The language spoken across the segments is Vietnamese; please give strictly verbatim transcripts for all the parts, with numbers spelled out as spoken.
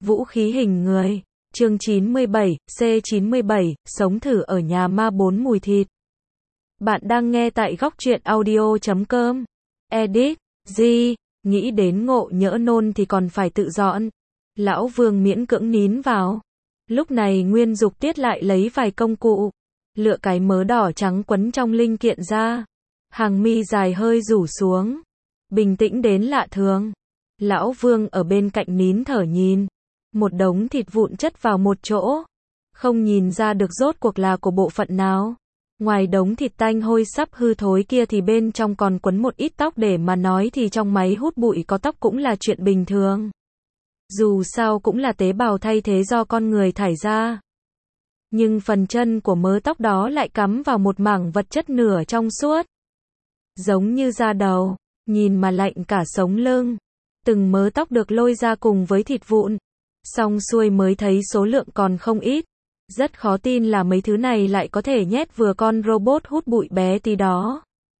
Vũ khí hình người. Chương chín mươi bảy, C chín mươi bảy, sống thử ở nhà ma bốn mùi thịt. Bạn đang nghe tại góc truyện audio chấm com. Edit, G, nghĩ đến ngộ nhỡ nôn thì còn phải tự dọn. Lão Vương miễn cưỡng nín vào. Lúc này Nguyên Dục Tiết lại lấy vài công cụ, lựa cái mớ đỏ trắng quấn trong linh kiện ra. Hàng mi dài hơi rủ xuống, bình tĩnh đến lạ thường. Lão Vương ở bên cạnh nín thở nhìn. Một đống thịt vụn chất vào một chỗ. Không nhìn ra được rốt cuộc là của bộ phận nào. Ngoài đống thịt tanh hôi sắp hư thối kia thì bên trong còn quấn một ít tóc, để mà nói thì trong máy hút bụi có tóc cũng là chuyện bình thường. Dù sao cũng là tế bào thay thế do con người thải ra. Nhưng phần chân của mớ tóc đó lại cắm vào một mảng vật chất nửa trong suốt. Giống như da đầu, nhìn mà lạnh cả sống lưng. Từng mớ tóc được lôi ra cùng với thịt vụn. Xong xuôi mới thấy số lượng còn không ít. Rất khó tin là mấy thứ này lại có thể nhét vừa con robot hút bụi bé tí đó.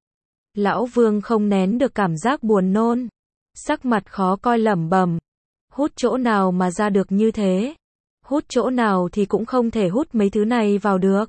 Lão Vương không nén được cảm giác buồn nôn. Sắc mặt khó coi lẩm bẩm. Hút chỗ nào mà ra được như thế? Hút chỗ nào thì cũng không thể hút mấy thứ này vào được.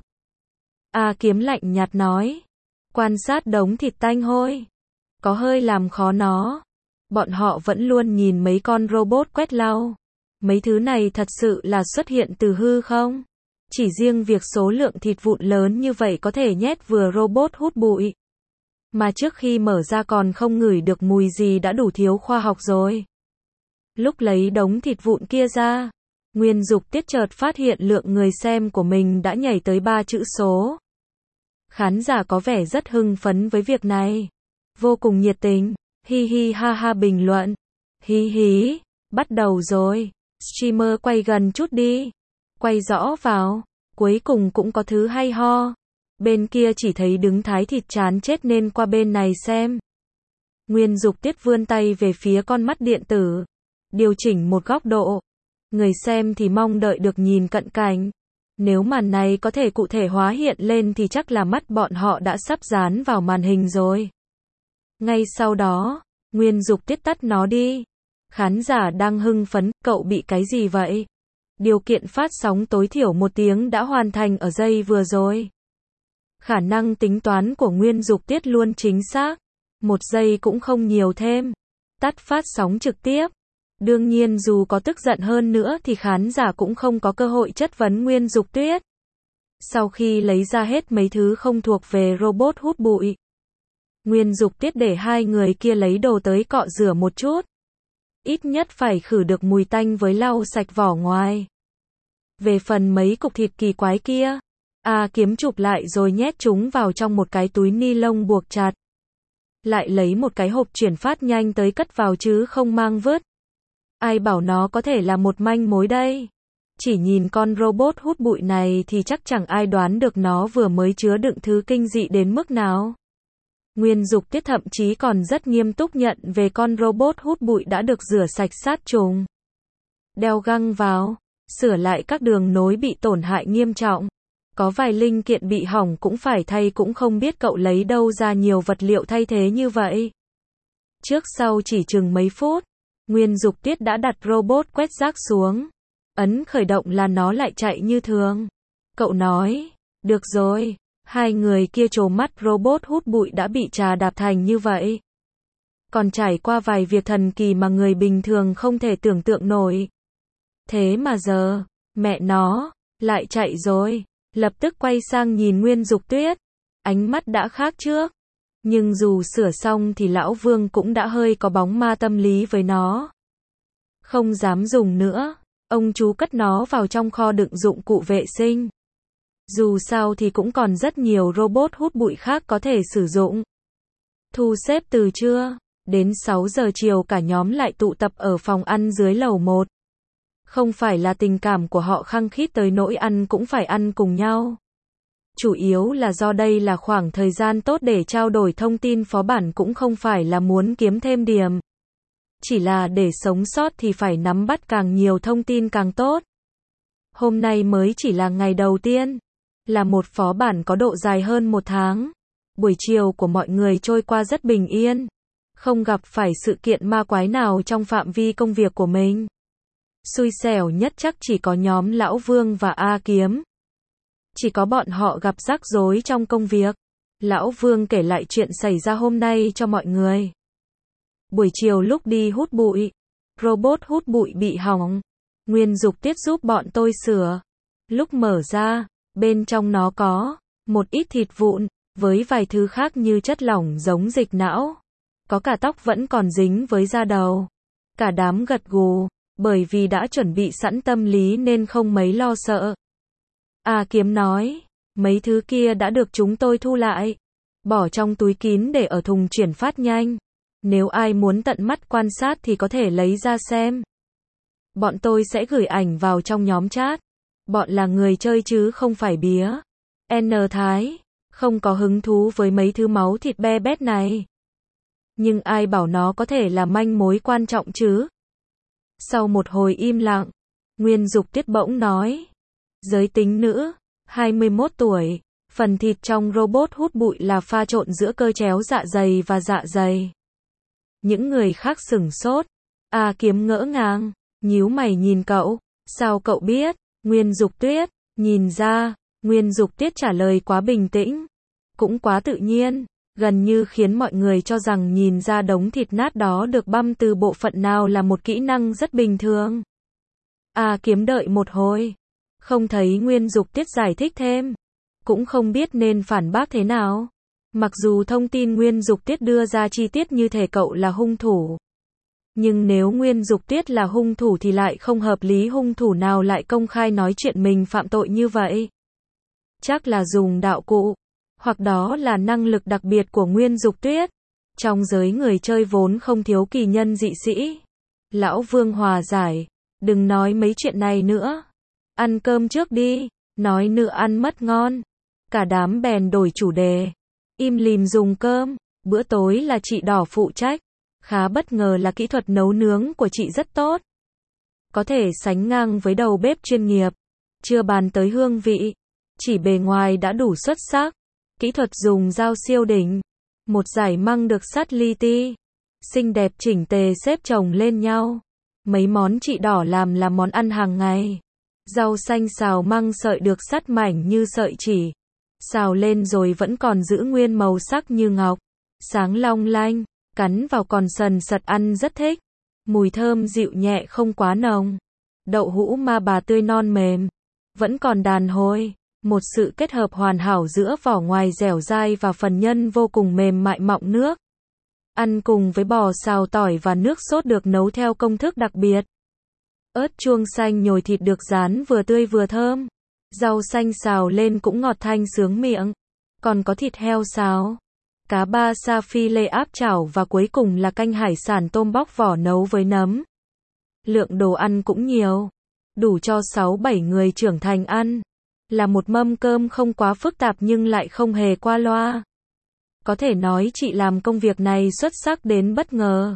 A Kiếm lạnh nhạt nói. Quan sát đống thịt tanh hôi. Có hơi làm khó nó. Bọn họ vẫn luôn nhìn mấy con robot quét lau. Mấy thứ này thật sự là xuất hiện từ hư không? Chỉ riêng việc số lượng thịt vụn lớn như vậy có thể nhét vừa robot hút bụi. Mà trước khi mở ra còn không ngửi được mùi gì đã đủ thiếu khoa học rồi. Lúc lấy đống thịt vụn kia ra, Nguyên Dục Tiết chợt phát hiện lượng người xem của mình đã nhảy tới ba chữ số. Khán giả có vẻ rất hưng phấn với việc này. Vô cùng nhiệt tình. Hi hi ha ha bình luận. Hí hí, bắt đầu rồi. Streamer quay gần chút đi. Quay rõ vào. Cuối cùng cũng có thứ hay ho. Bên kia chỉ thấy đứng thái thịt chán chết nên qua bên này xem. Nguyên Dục Tiết vươn tay về phía con mắt điện tử. Điều chỉnh một góc độ. Người xem thì mong đợi được nhìn cận cảnh. Nếu màn này có thể cụ thể hóa hiện lên thì chắc là mắt bọn họ đã sắp dán vào màn hình rồi. Ngay sau đó, Nguyên Dục Tiết tắt nó đi. Khán giả đang hưng phấn, cậu bị cái gì vậy? Điều kiện phát sóng tối thiểu một tiếng đã hoàn thành ở giây vừa rồi. Khả năng tính toán của Nguyên Dục Tiết luôn chính xác. Một giây cũng không nhiều thêm. Tắt phát sóng trực tiếp. Đương nhiên dù có tức giận hơn nữa thì khán giả cũng không có cơ hội chất vấn Nguyên Dục Tiết. Sau khi lấy ra hết mấy thứ không thuộc về robot hút bụi, Nguyên Dục Tiết để hai người kia lấy đồ tới cọ rửa một chút. Ít nhất phải khử được mùi tanh với lau sạch vỏ ngoài. Về phần mấy cục thịt kỳ quái kia, A Kiếm chụp lại rồi nhét chúng vào trong một cái túi ni lông buộc chặt. Lại lấy một cái hộp chuyển phát nhanh tới cất vào chứ không mang vứt. Ai bảo nó có thể là một manh mối đây. Chỉ nhìn con robot hút bụi này thì chắc chẳng ai đoán được nó vừa mới chứa đựng thứ kinh dị đến mức nào. Nguyên Dục Tiết thậm chí còn rất nghiêm túc nhận về con robot hút bụi đã được rửa sạch sát trùng. Đeo găng vào, sửa lại các đường nối bị tổn hại nghiêm trọng. Có vài linh kiện bị hỏng cũng phải thay, cũng không biết cậu lấy đâu ra nhiều vật liệu thay thế như vậy. Trước sau chỉ chừng mấy phút, Nguyên Dục Tiết đã đặt robot quét rác xuống. Ấn khởi động là nó lại chạy như thường. Cậu nói, được rồi. Hai người kia trố mắt, robot hút bụi đã bị trà đạp thành như vậy. Còn trải qua vài việc thần kỳ mà người bình thường không thể tưởng tượng nổi. Thế mà giờ, mẹ nó, lại chạy rồi. Lập tức quay sang nhìn Nguyên Dục Tiết. Ánh mắt đã khác trước. Nhưng dù sửa xong thì Lão Vương cũng đã hơi có bóng ma tâm lý với nó. Không dám dùng nữa. Ông chú cất nó vào trong kho đựng dụng cụ vệ sinh. Dù sao thì cũng còn rất nhiều robot hút bụi khác có thể sử dụng. Thu xếp từ trưa đến sáu giờ chiều cả nhóm lại tụ tập ở phòng ăn dưới lầu một. Không phải là tình cảm của họ khăng khít tới nỗi ăn cũng phải ăn cùng nhau. Chủ yếu là do đây là khoảng thời gian tốt để trao đổi thông tin, phó bản cũng không phải là muốn kiếm thêm điểm. Chỉ là để sống sót thì phải nắm bắt càng nhiều thông tin càng tốt. Hôm nay mới chỉ là ngày đầu tiên. Là một phó bản có độ dài hơn một tháng. Buổi chiều của mọi người trôi qua rất bình yên. Không gặp phải sự kiện ma quái nào trong phạm vi công việc của mình. Xui xẻo nhất chắc chỉ có nhóm Lão Vương và A Kiếm. Chỉ có bọn họ gặp rắc rối trong công việc. Lão Vương kể lại chuyện xảy ra hôm nay cho mọi người. Buổi chiều lúc đi hút bụi, robot hút bụi bị hỏng. Nguyên Dục Tiết giúp bọn tôi sửa. Lúc mở ra, bên trong nó có một ít thịt vụn, với vài thứ khác như chất lỏng giống dịch não. Có cả tóc vẫn còn dính với da đầu. Cả đám gật gù, bởi vì đã chuẩn bị sẵn tâm lý nên không mấy lo sợ. A Kiếm nói, mấy thứ kia đã được chúng tôi thu lại, bỏ trong túi kín để ở thùng chuyển phát nhanh. Nếu ai muốn tận mắt quan sát thì có thể lấy ra xem. Bọn tôi sẽ gửi ảnh vào trong nhóm chat. Bọn là người chơi chứ không phải bía. N Thái, không có hứng thú với mấy thứ máu thịt be bét này. Nhưng ai bảo nó có thể là manh mối quan trọng chứ? Sau một hồi im lặng, Nguyên Dục Tiết bỗng nói. Giới tính nữ, hai mươi mốt tuổi, phần thịt trong robot hút bụi là pha trộn giữa cơ chéo dạ dày và dạ dày. Những người khác sửng sốt. A Kiếm ngỡ ngàng, nhíu mày nhìn cậu. Sao cậu biết? Nguyên Dục Tuyết, nhìn ra. Nguyên Dục Tiết trả lời quá bình tĩnh, cũng quá tự nhiên, gần như khiến mọi người cho rằng nhìn ra đống thịt nát đó được băm từ bộ phận nào là một kỹ năng rất bình thường. A Kiếm đợi một hồi, không thấy Nguyên Dục Tiết giải thích thêm, cũng không biết nên phản bác thế nào. Mặc dù thông tin Nguyên Dục Tiết đưa ra chi tiết như thể cậu là hung thủ. Nhưng nếu Nguyên Dục Tiết là hung thủ thì lại không hợp lý, hung thủ nào lại công khai nói chuyện mình phạm tội như vậy. Chắc là dùng đạo cụ, hoặc đó là năng lực đặc biệt của Nguyên Dục Tuyết. Trong giới người chơi vốn không thiếu kỳ nhân dị sĩ. Lão Vương hòa giải, đừng nói mấy chuyện này nữa. Ăn cơm trước đi, nói nữa ăn mất ngon. Cả đám bèn đổi chủ đề. Im lìm dùng cơm, bữa tối là chị Đỏ phụ trách. Khá bất ngờ là kỹ thuật nấu nướng của chị rất tốt. Có thể sánh ngang với đầu bếp chuyên nghiệp. Chưa bàn tới hương vị, chỉ bề ngoài đã đủ xuất sắc. Kỹ thuật dùng dao siêu đỉnh. Một dải măng được sắt li ti, xinh đẹp chỉnh tề xếp chồng lên nhau. Mấy món chị Đỏ làm là món ăn hàng ngày. Rau xanh xào măng sợi được sắt mảnh như sợi chỉ. Xào lên rồi vẫn còn giữ nguyên màu sắc như ngọc. Sáng long lanh, cắn vào còn sần sật, ăn rất thích. Mùi thơm dịu nhẹ không quá nồng. Đậu hũ ma bà tươi non mềm, vẫn còn đàn hồi. Một sự kết hợp hoàn hảo giữa vỏ ngoài dẻo dai và phần nhân vô cùng mềm mại mọng nước. Ăn cùng với bò xào tỏi và nước sốt được nấu theo công thức đặc biệt. Ớt chuông xanh nhồi thịt được rán vừa tươi vừa thơm. Rau xanh xào lên cũng ngọt thanh sướng miệng. Còn có thịt heo xào, cá ba sa phi lê áp chảo và cuối cùng là canh hải sản tôm bóc vỏ nấu với nấm. Lượng đồ ăn cũng nhiều, đủ cho sáu bảy người trưởng thành ăn. Là một mâm cơm không quá phức tạp nhưng lại không hề qua loa. Có thể nói chị làm công việc này xuất sắc đến bất ngờ.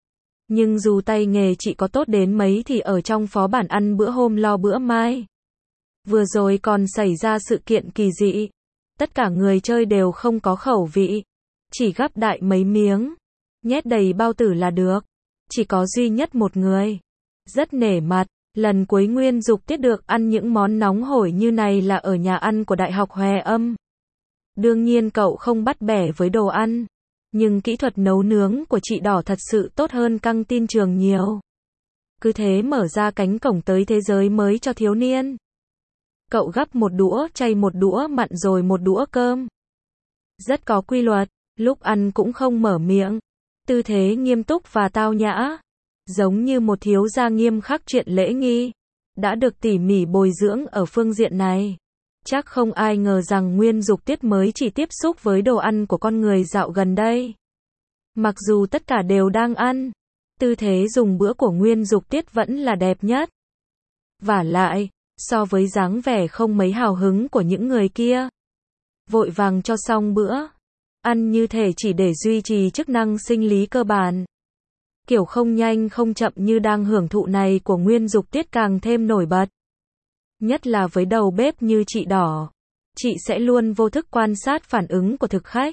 Nhưng dù tay nghề chị có tốt đến mấy thì ở trong phó bản ăn bữa hôm lo bữa mai. Vừa rồi còn xảy ra sự kiện kỳ dị. Tất cả người chơi đều không có khẩu vị. Chỉ gắp đại mấy miếng, nhét đầy bao tử là được. Chỉ có duy nhất một người. Rất nể mặt, lần cuối Nguyên Dục Tiết được ăn những món nóng hổi như này là ở nhà ăn của Đại học Hòe Âm. Đương nhiên cậu không bắt bẻ với đồ ăn. Nhưng kỹ thuật nấu nướng của chị Đỏ thật sự tốt hơn căng tin trường nhiều. Cứ thế mở ra cánh cổng tới thế giới mới cho thiếu niên. Cậu gắp một đũa chay, một đũa mặn rồi một đũa cơm. Rất có quy luật, lúc ăn cũng không mở miệng. Tư thế nghiêm túc và tao nhã. Giống như một thiếu gia nghiêm khắc chuyện lễ nghi. Đã được tỉ mỉ bồi dưỡng ở phương diện này. Chắc không ai ngờ rằng Nguyên Dục Tiết mới chỉ tiếp xúc với đồ ăn của con người dạo gần đây. Mặc dù tất cả đều đang ăn, tư thế dùng bữa của Nguyên Dục Tiết vẫn là đẹp nhất. Vả lại, so với dáng vẻ không mấy hào hứng của những người kia, vội vàng cho xong bữa, ăn như thể chỉ để duy trì chức năng sinh lý cơ bản. Kiểu không nhanh không chậm như đang hưởng thụ này của Nguyên Dục Tiết càng thêm nổi bật. Nhất là với đầu bếp như chị Đỏ, chị sẽ luôn vô thức quan sát phản ứng của thực khách.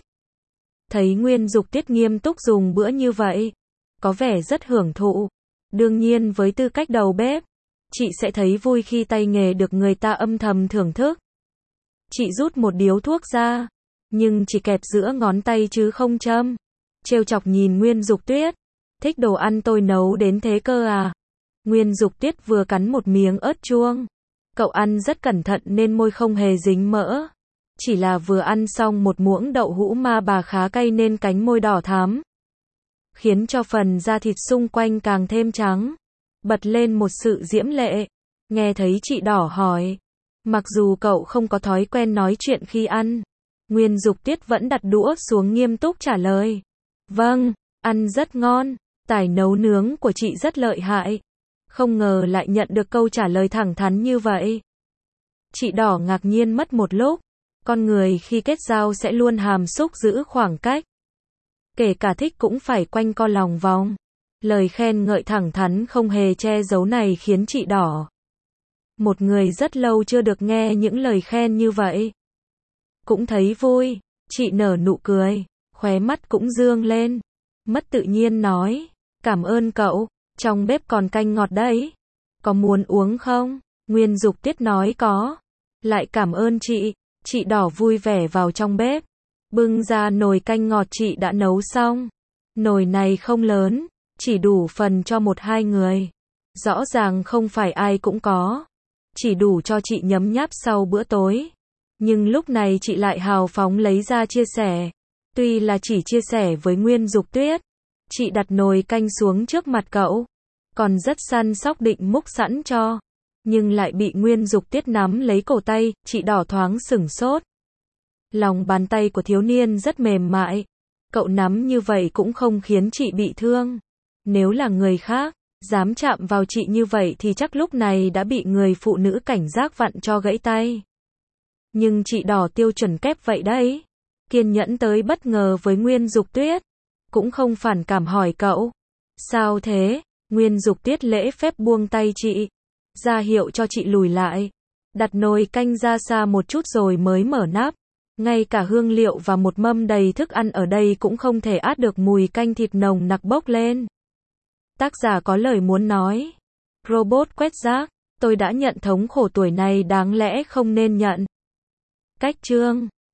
Thấy Nguyên Dục Tiết nghiêm túc dùng bữa như vậy, có vẻ rất hưởng thụ. Đương nhiên với tư cách đầu bếp, chị sẽ thấy vui khi tay nghề được người ta âm thầm thưởng thức. Chị rút một điếu thuốc ra, nhưng chỉ kẹp giữa ngón tay chứ không châm. Trêu chọc nhìn Nguyên Dục Tuyết. Thích đồ ăn tôi nấu đến thế cơ à? Nguyên Dục Tuyết vừa cắn một miếng ớt chuông. Cậu ăn rất cẩn thận nên môi không hề dính mỡ. Chỉ là vừa ăn xong một muỗng đậu hũ ma bà khá cay nên cánh môi đỏ thắm, khiến cho phần da thịt xung quanh càng thêm trắng, bật lên một sự diễm lệ. Nghe thấy chị Đỏ hỏi, mặc dù cậu không có thói quen nói chuyện khi ăn, Nguyên Dục Tuyết vẫn đặt đũa xuống nghiêm túc trả lời. Vâng, ăn rất ngon, tài nấu nướng của chị rất lợi hại. Không ngờ lại nhận được câu trả lời thẳng thắn như vậy. Chị Đỏ ngạc nhiên mất một lúc. Con người khi kết giao sẽ luôn hàm xúc giữ khoảng cách. Kể cả thích cũng phải quanh co lòng vòng. Lời khen ngợi thẳng thắn không hề che giấu này khiến chị Đỏ, một người rất lâu chưa được nghe những lời khen như vậy, cũng thấy vui. Chị nở nụ cười, khóe mắt cũng dương lên, mất tự nhiên nói, cảm ơn cậu, trong bếp còn canh ngọt đấy. Có muốn uống không? Nguyên Dục Tuyết nói có. Lại cảm ơn chị. Chị Đỏ vui vẻ vào trong bếp, bưng ra nồi canh ngọt chị đã nấu xong. Nồi này không lớn, chỉ đủ phần cho một hai người. Rõ ràng không phải ai cũng có, chỉ đủ cho chị nhấm nháp sau bữa tối. Nhưng lúc này chị lại hào phóng lấy ra chia sẻ. Tuy là chỉ chia sẻ với Nguyên Dục Tuyết, chị đặt nồi canh xuống trước mặt cậu, còn rất săn sóc định múc sẵn cho, nhưng lại bị Nguyên Dục Tuyết nắm lấy cổ tay. Chị Đỏ thoáng sửng sốt. Lòng bàn tay của thiếu niên rất mềm mại, cậu nắm như vậy cũng không khiến chị bị thương. Nếu là người khác, dám chạm vào chị như vậy thì chắc lúc này đã bị người phụ nữ cảnh giác vặn cho gãy tay. Nhưng chị Đỏ tiêu chuẩn kép vậy đấy. Kiên nhẫn tới bất ngờ với Nguyên Dục Tuyết, cũng không phản cảm hỏi cậu. Sao thế? Nguyên Dục Tuyết lễ phép buông tay chị, ra hiệu cho chị lùi lại, đặt nồi canh ra xa một chút rồi mới mở nắp. Ngay cả hương liệu và một mâm đầy thức ăn ở đây cũng không thể át được mùi canh thịt nồng nặc bốc lên. Tác giả có lời muốn nói. Robot quét rác, tôi đã nhận thống khổ tuổi này đáng lẽ không nên nhận. Cách chương